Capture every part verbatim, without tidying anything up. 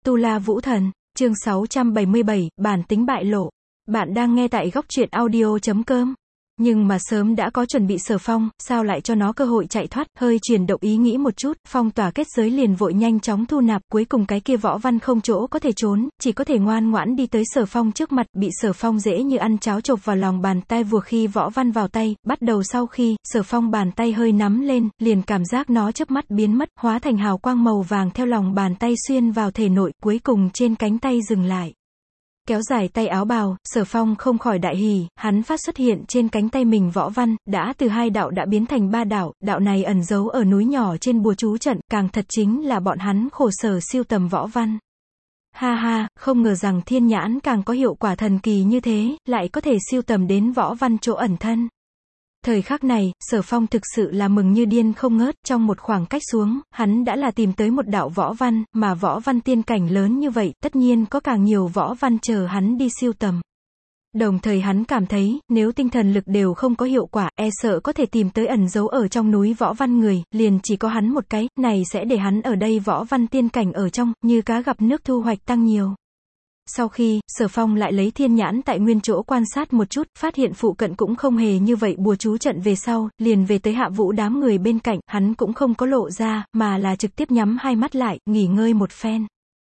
Tu La Vũ Thần, chương sáu trăm bảy mươi bảy, bản tính bại lộ. Bạn đang nghe tại góc truyện audio chấm com. Nhưng mà sớm đã có chuẩn bị Sở Phong, sao lại cho nó cơ hội chạy thoát, hơi chuyển động ý nghĩ một chút, phong tỏa kết giới liền vội nhanh chóng thu nạp, cuối cùng cái kia Võ Văn không chỗ có thể trốn, chỉ có thể ngoan ngoãn đi tới Sở Phong trước mặt, bị Sở Phong dễ như ăn cháo chộp vào lòng bàn tay vừa khi Võ Văn vào tay, bắt đầu sau khi, Sở Phong bàn tay hơi nắm lên, liền cảm giác nó chớp mắt biến mất, hóa thành hào quang màu vàng theo lòng bàn tay xuyên vào thể nội, cuối cùng trên cánh tay dừng lại. Kéo dài tay áo bào, Sở Phong không khỏi đại hỉ, hắn phát xuất hiện trên cánh tay mình Võ Văn, đã từ hai đạo đã biến thành ba đạo, đạo này ẩn giấu ở núi nhỏ trên bùa chú trận, càng thật chính là bọn hắn khổ sở siêu tầm Võ Văn. Ha ha, không ngờ rằng thiên nhãn càng có hiệu quả thần kỳ như thế, lại có thể siêu tầm đến Võ Văn chỗ ẩn thân. Thời khắc này, Sở Phong thực sự là mừng như điên không ngớt, trong một khoảng cách xuống, hắn đã là tìm tới một đạo Võ Văn, mà Võ Văn tiên cảnh lớn như vậy, tất nhiên có càng nhiều Võ Văn chờ hắn đi siêu tầm. Đồng thời hắn cảm thấy, nếu tinh thần lực đều không có hiệu quả, e sợ có thể tìm tới ẩn giấu ở trong núi Võ Văn người, liền chỉ có hắn một cái, này sẽ để hắn ở đây Võ Văn tiên cảnh ở trong, như cá gặp nước thu hoạch tăng nhiều. Sau khi, Sở Phong lại lấy thiên nhãn tại nguyên chỗ quan sát một chút, phát hiện phụ cận cũng không hề như vậy bùa chú trận về sau, liền về tới Hạ Vũ đám người bên cạnh, hắn cũng không có lộ ra, mà là trực tiếp nhắm hai mắt lại, nghỉ ngơi một phen.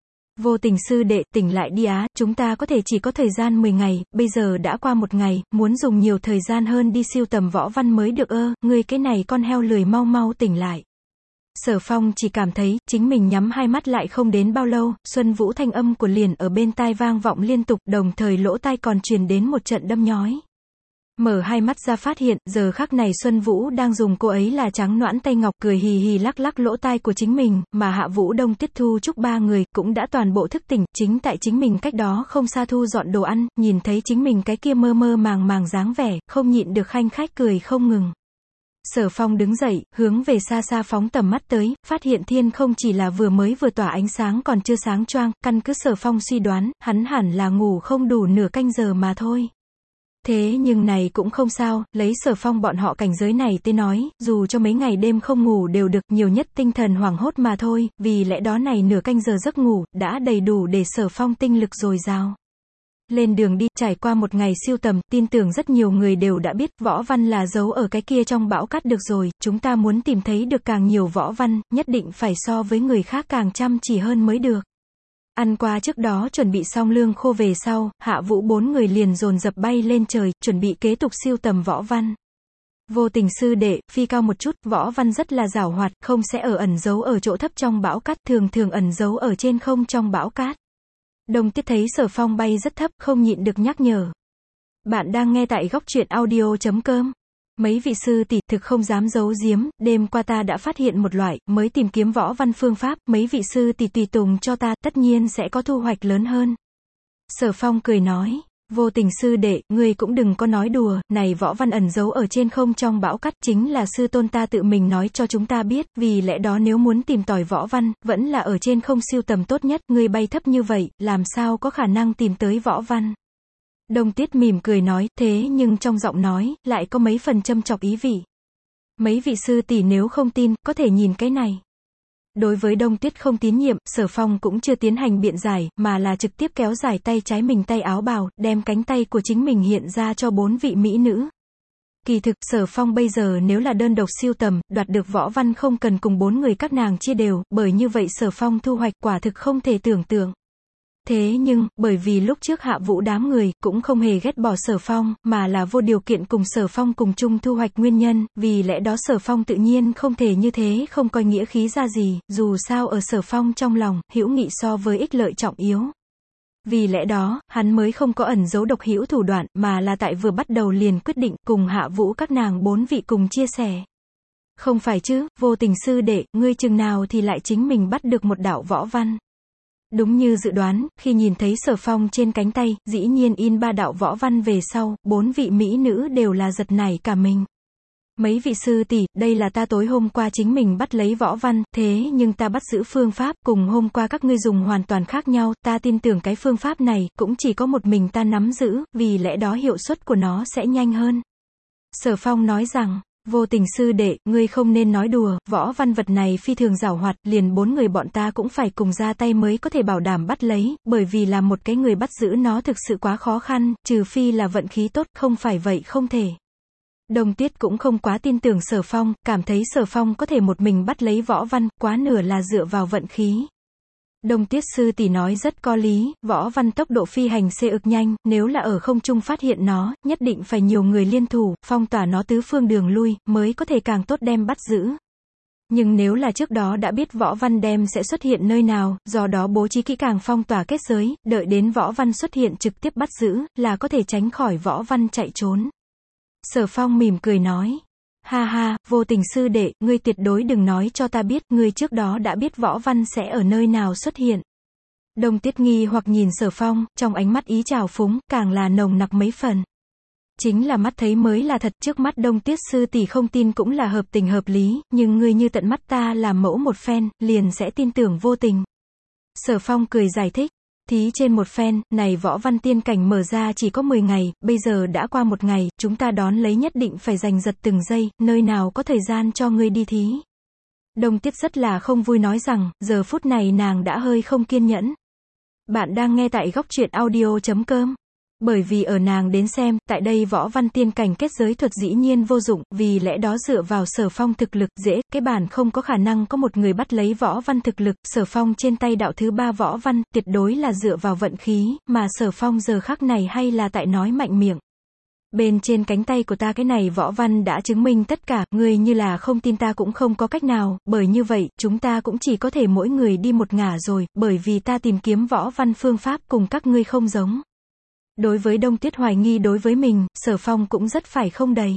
Vô Tình sư đệ, tỉnh lại đi á, chúng ta có thể chỉ có thời gian mười ngày, bây giờ đã qua một ngày, muốn dùng nhiều thời gian hơn đi siêu tầm Võ Văn mới được ơ, ngươi cái này con heo lười mau mau tỉnh lại. Sở Phong chỉ cảm thấy, chính mình nhắm hai mắt lại không đến bao lâu, Xuân Vũ thanh âm của liền ở bên tai vang vọng liên tục, đồng thời lỗ tai còn truyền đến một trận đâm nhói. Mở hai mắt ra phát hiện, giờ khắc này Xuân Vũ đang dùng cô ấy là trắng noãn tay ngọc cười hì hì lắc lắc lỗ tai của chính mình, mà Hạ Vũ Đông Tiết Thu Trúc ba người cũng đã toàn bộ thức tỉnh, chính tại chính mình cách đó không xa thu dọn đồ ăn, nhìn thấy chính mình cái kia mơ mơ màng màng dáng vẻ, không nhịn được khanh khách cười không ngừng. Sở Phong đứng dậy, hướng về xa xa phóng tầm mắt tới, phát hiện thiên không chỉ là vừa mới vừa tỏa ánh sáng còn chưa sáng choang, căn cứ Sở Phong suy đoán, hắn hẳn là ngủ không đủ nửa canh giờ mà thôi. Thế nhưng này cũng không sao, lấy Sở Phong bọn họ cảnh giới này tới nói, dù cho mấy ngày đêm không ngủ đều được, nhiều nhất tinh thần hoảng hốt mà thôi, vì lẽ đó này nửa canh giờ giấc ngủ, đã đầy đủ để Sở Phong tinh lực dồi dào. Lên đường đi, trải qua một ngày siêu tầm, tin tưởng rất nhiều người đều đã biết, Võ Văn là giấu ở cái kia trong bão cát được rồi, chúng ta muốn tìm thấy được càng nhiều Võ Văn, nhất định phải so với người khác càng chăm chỉ hơn mới được. Ăn qua trước đó chuẩn bị xong lương khô về sau, Hạ Vũ bốn người liền dồn dập bay lên trời, chuẩn bị kế tục siêu tầm Võ Văn. Vô Tình sư đệ, phi cao một chút, Võ Văn rất là giảo hoạt, không sẽ ở ẩn giấu ở chỗ thấp trong bão cát, thường thường ẩn giấu ở trên không trong bão cát. Đồng Tiết thấy Sở Phong bay rất thấp, không nhịn được nhắc nhở. Bạn đang nghe tại góc truyện audio chấm com. Mấy vị sư tỷ, thực không dám giấu giếm, đêm qua ta đã phát hiện một loại, mới tìm kiếm Võ Văn phương pháp, mấy vị sư tỷ tùy tùng cho ta, tất nhiên sẽ có thu hoạch lớn hơn. Sở Phong cười nói, Vô Tình sư đệ, ngươi cũng đừng có nói đùa, này Võ Văn ẩn giấu ở trên không trong bão cát, chính là sư tôn ta tự mình nói cho chúng ta biết, vì lẽ đó nếu muốn tìm tòi Võ Văn, vẫn là ở trên không siêu tầm tốt nhất, ngươi bay thấp như vậy, làm sao có khả năng tìm tới Võ Văn. Đông Tiết mỉm cười nói, thế nhưng trong giọng nói, lại có mấy phần châm chọc ý vị. Mấy vị sư tỷ nếu không tin, có thể nhìn cái này. Đối với Đông Tiết không tín nhiệm, Sở Phong cũng chưa tiến hành biện giải, mà là trực tiếp kéo dài tay trái mình tay áo bào, đem cánh tay của chính mình hiện ra cho bốn vị mỹ nữ. Kỳ thực, Sở Phong bây giờ nếu là đơn độc siêu tầm, đoạt được Võ Văn không cần cùng bốn người các nàng chia đều, bởi như vậy Sở Phong thu hoạch quả thực không thể tưởng tượng. Thế nhưng, bởi vì lúc trước Hạ Vũ đám người, cũng không hề ghét bỏ Sở Phong, mà là vô điều kiện cùng Sở Phong cùng chung thu hoạch nguyên nhân, vì lẽ đó Sở Phong tự nhiên không thể như thế không coi nghĩa khí ra gì, dù sao ở Sở Phong trong lòng, hữu nghị so với ích lợi trọng yếu. Vì lẽ đó, hắn mới không có ẩn giấu độc hữu thủ đoạn, mà là tại vừa bắt đầu liền quyết định cùng Hạ Vũ các nàng bốn vị cùng chia sẻ. Không phải chứ, Vô Tình sư đệ, ngươi chừng nào thì lại chính mình bắt được một đạo Võ Văn. Đúng như dự đoán, khi nhìn thấy Sở Phong trên cánh tay, dĩ nhiên in ba đạo Võ Văn về sau, bốn vị mỹ nữ đều là giật nảy cả mình. Mấy vị sư tỷ, đây là ta tối hôm qua chính mình bắt lấy Võ Văn, thế nhưng ta bắt giữ phương pháp, cùng hôm qua các ngươi dùng hoàn toàn khác nhau, ta tin tưởng cái phương pháp này, cũng chỉ có một mình ta nắm giữ, vì lẽ đó hiệu suất của nó sẽ nhanh hơn. Sở Phong nói rằng, Vô Tình sư đệ, ngươi không nên nói đùa, võ văn vật này phi thường giảo hoạt, liền bốn người bọn ta cũng phải cùng ra tay mới có thể bảo đảm bắt lấy, bởi vì là một cái người bắt giữ nó thực sự quá khó khăn, trừ phi là vận khí tốt, không phải vậy không thể. Đông Tuyết cũng không quá tin tưởng Sở Phong, cảm thấy Sở Phong có thể một mình bắt lấy võ văn, quá nửa là dựa vào vận khí. Đông Tuyết sư tỷ nói rất có lý, võ văn tốc độ phi hành xê ực nhanh, nếu là ở không trung phát hiện nó, nhất định phải nhiều người liên thủ, phong tỏa nó tứ phương đường lui, mới có thể càng tốt đem bắt giữ. Nhưng nếu là trước đó đã biết võ văn đem sẽ xuất hiện nơi nào, do đó bố trí kỹ càng phong tỏa kết giới, đợi đến võ văn xuất hiện trực tiếp bắt giữ, là có thể tránh khỏi võ văn chạy trốn. Sở Phong mỉm cười nói. Ha ha, Vô Tình sư đệ, ngươi tuyệt đối đừng nói cho ta biết, ngươi trước đó đã biết võ văn sẽ ở nơi nào xuất hiện. Đông Tuyết nghi hoặc nhìn Sở Phong, trong ánh mắt ý trào phúng, càng là nồng nặc mấy phần. Chính là mắt thấy mới là thật, trước mắt Đông Tuyết sư tỷ không tin cũng là hợp tình hợp lý, nhưng ngươi như tận mắt ta làm mẫu một phen, liền sẽ tin tưởng Vô Tình. Sở Phong cười giải thích. Thí trên một phen, này võ văn tiên cảnh mở ra chỉ có mười ngày, bây giờ đã qua một ngày, chúng ta đón lấy nhất định phải giành giật từng giây, nơi nào có thời gian cho ngươi đi thí. Đông Tuyết rất là không vui nói rằng, giờ phút này nàng đã hơi không kiên nhẫn. Bạn đang nghe tại góc truyện audio chấm com. Bởi vì ở nàng đến xem, tại đây võ văn tiên cảnh kết giới thuật dĩ nhiên vô dụng, vì lẽ đó dựa vào Sở Phong thực lực, dễ, cái bản không có khả năng có một người bắt lấy võ văn thực lực, Sở Phong trên tay đạo thứ ba võ văn, tuyệt đối là dựa vào vận khí, mà Sở Phong giờ khắc này hay là tại nói mạnh miệng. Bên trên cánh tay của ta cái này võ văn đã chứng minh tất cả, ngươi như là không tin ta cũng không có cách nào, bởi như vậy, chúng ta cũng chỉ có thể mỗi người đi một ngả rồi, bởi vì ta tìm kiếm võ văn phương pháp cùng các ngươi không giống. Đối với Đông Tuyết hoài nghi đối với mình, Sở Phong cũng rất phải không đầy.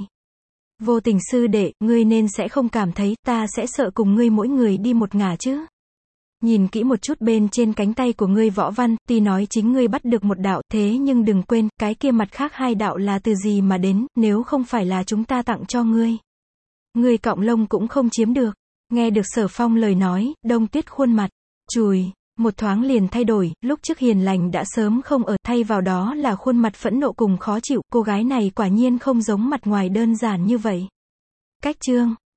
Vô Tình sư đệ, ngươi nên sẽ không cảm thấy, ta sẽ sợ cùng ngươi mỗi người đi một ngả chứ. Nhìn kỹ một chút bên trên cánh tay của ngươi võ văn, tuy nói chính ngươi bắt được một đạo, thế nhưng đừng quên, cái kia mặt khác hai đạo là từ gì mà đến, nếu không phải là chúng ta tặng cho ngươi. Ngươi cọng lông cũng không chiếm được. Nghe được Sở Phong lời nói, Đông Tuyết khuôn mặt, chùi. Một thoáng liền thay đổi, lúc trước hiền lành đã sớm không ở, thay vào đó là khuôn mặt phẫn nộ cùng khó chịu, cô gái này quả nhiên không giống mặt ngoài đơn giản như vậy. Cách chương